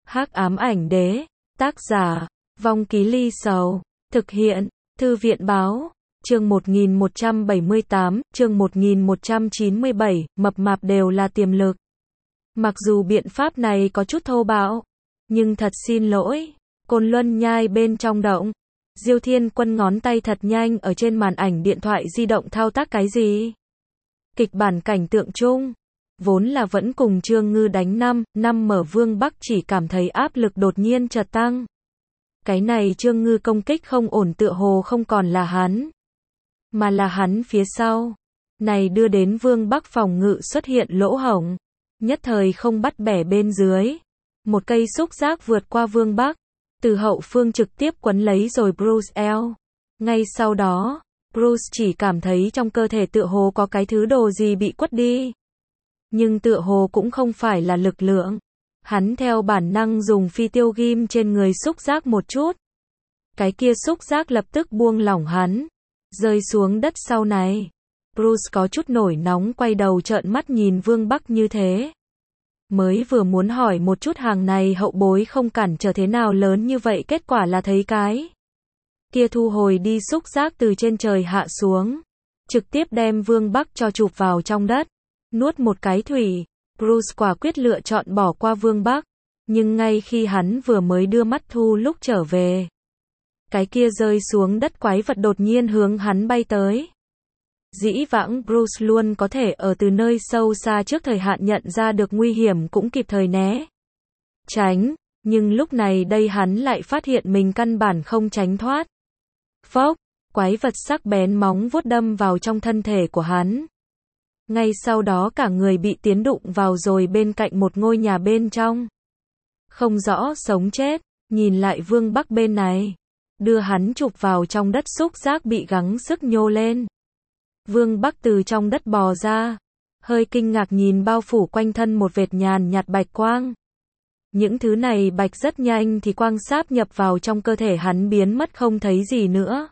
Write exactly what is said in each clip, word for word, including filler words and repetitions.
Hắc ám ảnh đế, tác giả, Vong Ký Ly Sầu, thực hiện, Thư viện báo, chương một nghìn một trăm bảy mươi tám, chương một nghìn một trăm chín mươi bảy, mập mạp đều là tiềm lực. Mặc dù biện pháp này có chút thô bạo, nhưng thật xin lỗi, Côn Luân nhai bên trong động. Diêu Thiên Quân ngón tay thật nhanh ở trên màn ảnh điện thoại di động thao tác cái gì? Kịch bản cảnh tượng chung, vốn là vẫn cùng Trương Ngư đánh năm, năm mở Vương Bắc chỉ cảm thấy áp lực đột nhiên chợt tăng. Cái này Trương Ngư công kích không ổn tựa hồ không còn là hắn, mà là hắn phía sau. Này đưa đến Vương Bắc phòng ngự xuất hiện lỗ hổng, nhất thời không bắt bẻ bên dưới. Một cây xúc giác vượt qua Vương Bắc, từ hậu phương trực tiếp quấn lấy rồi Bruce eo. Ngay sau đó, Bruce chỉ cảm thấy trong cơ thể tựa hồ có cái thứ đồ gì bị quất đi. Nhưng tựa hồ cũng không phải là lực lượng. Hắn theo bản năng dùng phi tiêu ghim trên người xúc giác một chút. Cái kia xúc giác lập tức buông lỏng hắn, rơi xuống đất sau này. Bruce có chút nổi nóng quay đầu trợn mắt nhìn Vương Bắc như thế. Mới vừa muốn hỏi một chút hàng này hậu bối không cản trở thế nào lớn như vậy, kết quả là thấy cái kia thu hồi đi xúc giác từ trên trời hạ xuống, trực tiếp đem Vương Bắc cho chụp vào trong đất, nuốt một cái thủy. Bruce quả quyết lựa chọn bỏ qua Vương Bắc, nhưng ngay khi hắn vừa mới đưa mắt thu lúc trở về, cái kia rơi xuống đất quái vật đột nhiên hướng hắn bay tới. Dĩ vãng Bruce luôn có thể ở từ nơi sâu xa trước thời hạn nhận ra được nguy hiểm cũng kịp thời né tránh, nhưng lúc này đây hắn lại phát hiện mình căn bản không tránh thoát. Phốc, quái vật sắc bén móng vuốt đâm vào trong thân thể của hắn. Ngay sau đó cả người bị tiến đụng vào rồi bên cạnh một ngôi nhà bên trong. Không rõ sống chết, nhìn lại Vương Bắc bên này, đưa hắn chụp vào trong đất xúc giác bị gắng sức nhô lên. Vương Bắc từ trong đất bò ra, hơi kinh ngạc nhìn bao phủ quanh thân một vệt nhàn nhạt bạch quang. Những thứ này bạch rất nhanh thì quang sáp nhập vào trong cơ thể hắn biến mất không thấy gì nữa.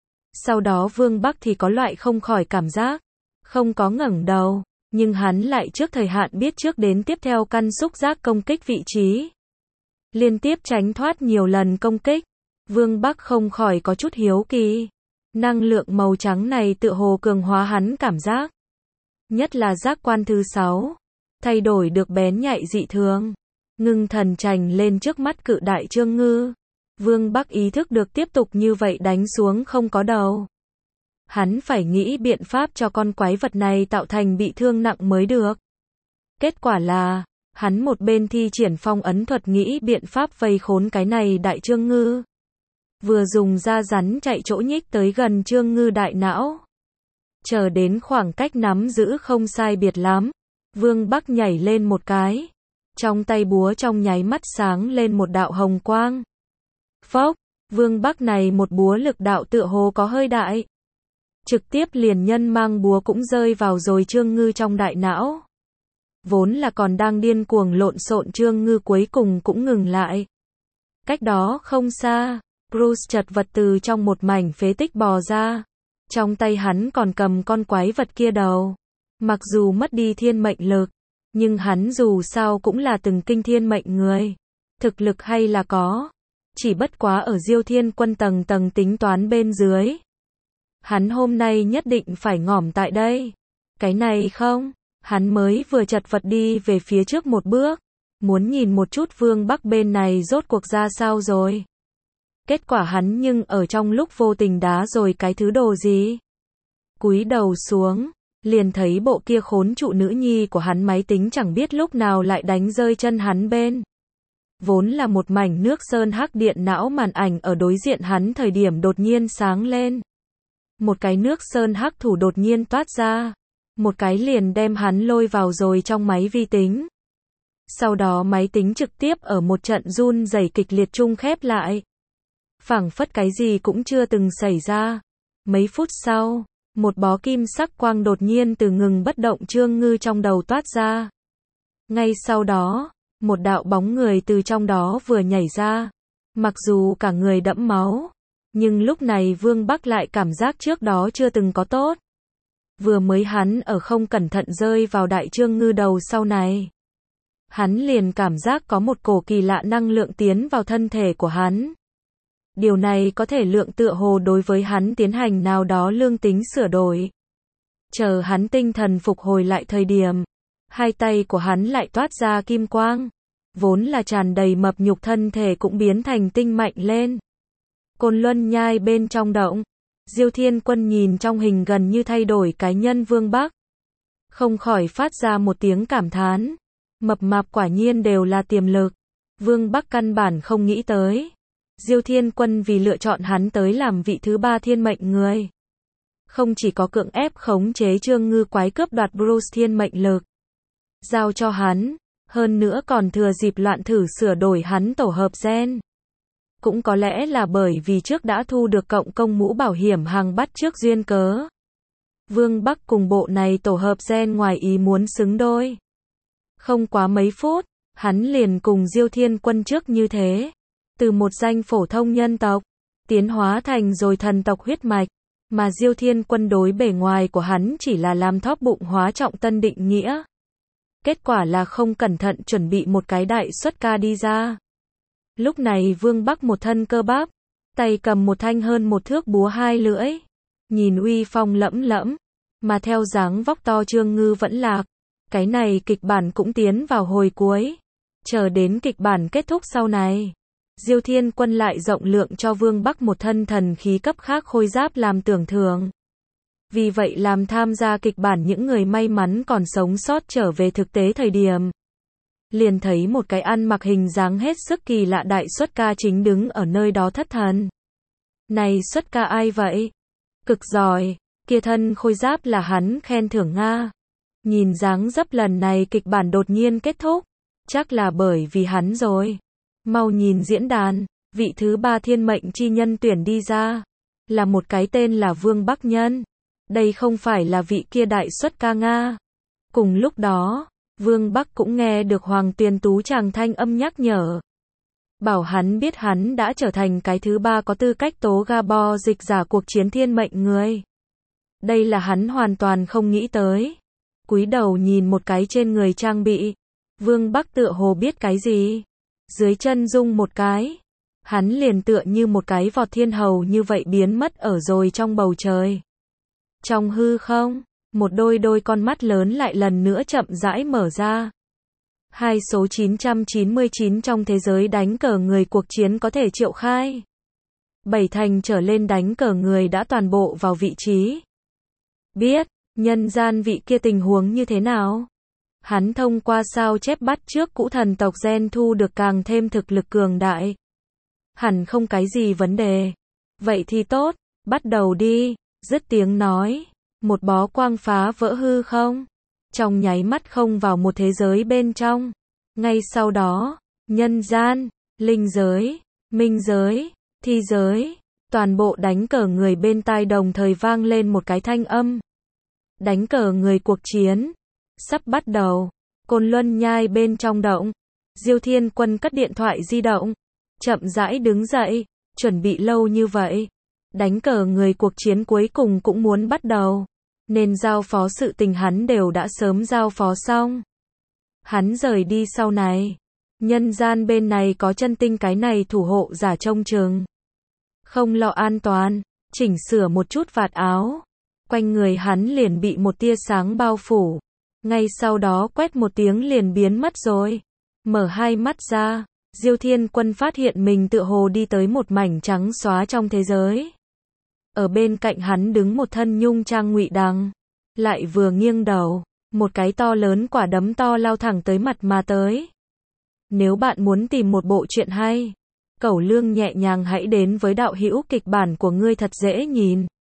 Sau đó Vương Bắc thì có loại không khỏi cảm giác, không có ngẩng đầu, nhưng hắn lại trước thời hạn biết trước đến tiếp theo căn xúc giác công kích vị trí. Liên tiếp tránh thoát nhiều lần công kích, Vương Bắc không khỏi có chút hiếu kỳ. Năng lượng màu trắng này tựa hồ cường hóa hắn cảm giác. Nhất là giác quan thứ sáu, thay đổi được bén nhạy dị thường. Ngưng thần trành lên trước mắt cự đại Trương Ngư. Vương Bắc ý thức được tiếp tục như vậy đánh xuống không có đầu. Hắn phải nghĩ biện pháp cho con quái vật này tạo thành bị thương nặng mới được. Kết quả là, hắn một bên thi triển phong ấn thuật nghĩ biện pháp vây khốn cái này đại Trương Ngư. Vừa dùng da rắn chạy chỗ nhích tới gần Trương Ngư đại não. Chờ đến khoảng cách nắm giữ không sai biệt lắm, Vương Bắc nhảy lên một cái. Trong tay búa trong nháy mắt sáng lên một đạo hồng quang. Phốc, Vương Bắc này một búa lực đạo tựa hồ có hơi đại. Trực tiếp liền nhân mang búa cũng rơi vào rồi Trương Ngư trong đại não. Vốn là còn đang điên cuồng lộn xộn Trương Ngư cuối cùng cũng ngừng lại. Cách đó không xa, Bruce chật vật từ trong một mảnh phế tích bò ra. Trong tay hắn còn cầm con quái vật kia đầu. Mặc dù mất đi thiên mệnh lực, nhưng hắn dù sao cũng là từng kinh thiên mệnh người. Thực lực hay là có. Chỉ bất quá ở Diêu Thiên Quân tầng tầng tính toán bên dưới. Hắn hôm nay nhất định phải ngỏm tại đây. Cái này không, hắn mới vừa chật vật đi về phía trước một bước. Muốn nhìn một chút Vương Bắc bên này rốt cuộc ra sao rồi. Kết quả hắn nhưng ở trong lúc vô tình đá rồi cái thứ đồ gì. Cúi đầu xuống, liền thấy bộ kia khốn trụ nữ nhi của hắn máy tính chẳng biết lúc nào lại đánh rơi chân hắn bên. Vốn là một mảnh nước sơn hắc điện não màn ảnh ở đối diện hắn thời điểm đột nhiên sáng lên. Một cái nước sơn hắc thủ đột nhiên toát ra. Một cái liền đem hắn lôi vào rồi trong máy vi tính. Sau đó máy tính trực tiếp ở một trận run rẩy kịch liệt chung khép lại. Phảng phất cái gì cũng chưa từng xảy ra. Mấy phút sau, một bó kim sắc quang đột nhiên từ ngừng bất động Trương Ngư trong đầu toát ra. Ngay sau đó, một đạo bóng người từ trong đó vừa nhảy ra. Mặc dù cả người đẫm máu, nhưng lúc này Vương Bắc lại cảm giác trước đó chưa từng có tốt. Vừa mới hắn ở không cẩn thận rơi vào đại Trương Ngư đầu sau này. hắn liền cảm giác có một cổ kỳ lạ năng lượng tiến vào thân thể của hắn. Điều này có thể lượng tựa hồ đối với hắn tiến hành nào đó lương tính sửa đổi. Chờ hắn tinh thần phục hồi lại thời điểm, hai tay của hắn lại toát ra kim quang. Vốn là tràn đầy mập nhục thân thể cũng biến thành tinh mạnh lên. Côn Luân nhai bên trong động, Diêu Thiên Quân nhìn trong hình gần như thay đổi cái nhân Vương Bắc. Không khỏi phát ra một tiếng cảm thán. Mập mạp quả nhiên đều là tiềm lực. Vương Bắc căn bản không nghĩ tới. Diêu Thiên Quân vì lựa chọn hắn tới làm vị thứ ba thiên mệnh người. Không chỉ có cưỡng ép khống chế Trương Ngư quái cướp đoạt Bruce thiên mệnh lực. Giao cho hắn. Hơn nữa còn thừa dịp loạn thử sửa đổi hắn tổ hợp gen. Cũng có lẽ là bởi vì trước đã thu được cộng công mũ bảo hiểm hàng bắt trước duyên cớ. Vương Bắc cùng bộ này tổ hợp gen ngoài ý muốn xứng đôi. Không quá mấy phút, hắn liền cùng Diêu Thiên Quân trước như thế. Từ một danh phổ thông nhân tộc, tiến hóa thành rồi thần tộc huyết mạch. Mà Diêu Thiên Quân đối bề ngoài của hắn chỉ là làm thóp bụng hóa trọng tân định nghĩa. Kết quả là không cẩn thận chuẩn bị một cái đại xuất ca đi ra. Lúc này Vương Bắc một thân cơ bắp, tay cầm một thanh hơn một thước búa hai lưỡi, nhìn uy phong lẫm lẫm, mà theo dáng vóc to Trương Ngư vẫn lạc. Cái này kịch bản cũng tiến vào hồi cuối. Chờ đến kịch bản kết thúc sau này, Diêu Thiên Quân lại rộng lượng cho Vương Bắc một thân thần khí cấp khác khôi giáp làm tưởng thưởng. Vì vậy làm tham gia kịch bản những người may mắn còn sống sót trở về thực tế thời điểm. Liền thấy một cái ăn mặc hình dáng hết sức kỳ lạ đại xuất ca chính đứng ở nơi đó thất thần. Này xuất ca ai vậy? Cực giỏi, kia thân khôi giáp là hắn khen thưởng Nga. Nhìn dáng dấp lần này kịch bản đột nhiên kết thúc. Chắc là bởi vì hắn rồi. Mau nhìn diễn đàn, vị thứ ba thiên mệnh chi nhân tuyển đi ra. Là một cái tên là Vương Bắc Nhân. Đây không phải là vị kia đại xuất ca Nga. Cùng lúc đó, Vương Bắc cũng nghe được Hoàng Tuyền Tú chàng thanh âm nhắc nhở. Bảo hắn biết hắn đã trở thành cái thứ ba có tư cách tố Gabo dịch giả cuộc chiến thiên mệnh người. Đây là hắn hoàn toàn không nghĩ tới. Cúi đầu nhìn một cái trên người trang bị. Vương Bắc tựa hồ biết cái gì. Dưới chân rung một cái. Hắn liền tựa như một cái vọt thiên hầu như vậy biến mất ở rồi trong bầu trời. Trong hư không, một đôi đôi con mắt lớn lại lần nữa chậm rãi mở ra. Hai số chín trăm chín mươi chín trong thế giới đánh cờ người cuộc chiến có thể triệu khai. Bảy thành trở lên đánh cờ người đã toàn bộ vào vị trí. Biết, nhân gian vị kia tình huống như thế nào? Hắn thông qua sao chép bắt trước cũ thần tộc gen thu được càng thêm thực lực cường đại. Hẳn không cái gì vấn đề. Vậy thì tốt, bắt đầu đi. Dứt tiếng nói, một bó quang phá vỡ hư không, trong nháy mắt không vào một thế giới bên trong. Ngay sau đó, nhân gian, linh giới, minh giới, thi giới, toàn bộ đánh cờ người bên tai đồng thời vang lên một cái thanh âm. Đánh cờ người cuộc chiến, sắp bắt đầu. Côn Luân nhai bên trong động, Diêu Thiên Quân cất điện thoại di động, chậm rãi đứng dậy, chuẩn bị lâu như vậy. Đánh cờ người cuộc chiến cuối cùng cũng muốn bắt đầu, nên giao phó sự tình hắn đều đã sớm giao phó xong. Hắn rời đi sau này, nhân gian bên này có chân tinh cái này thủ hộ giả trông chừng. Không lo an toàn, chỉnh sửa một chút vạt áo, quanh người hắn liền bị một tia sáng bao phủ. Ngay sau đó quét một tiếng liền biến mất rồi. Mở hai mắt ra, Diêu Thiên Quân phát hiện mình tựa hồ đi tới một mảnh trắng xóa trong thế giới. Ở bên cạnh hắn đứng một thân nhung trang ngụy đằng, lại vừa nghiêng đầu, một cái to lớn quả đấm to lao thẳng tới mặt mà tới. Nếu bạn muốn tìm một bộ truyện hay, Cẩu Lương nhẹ nhàng hãy đến với đạo hữu kịch bản của ngươi thật dễ nhìn.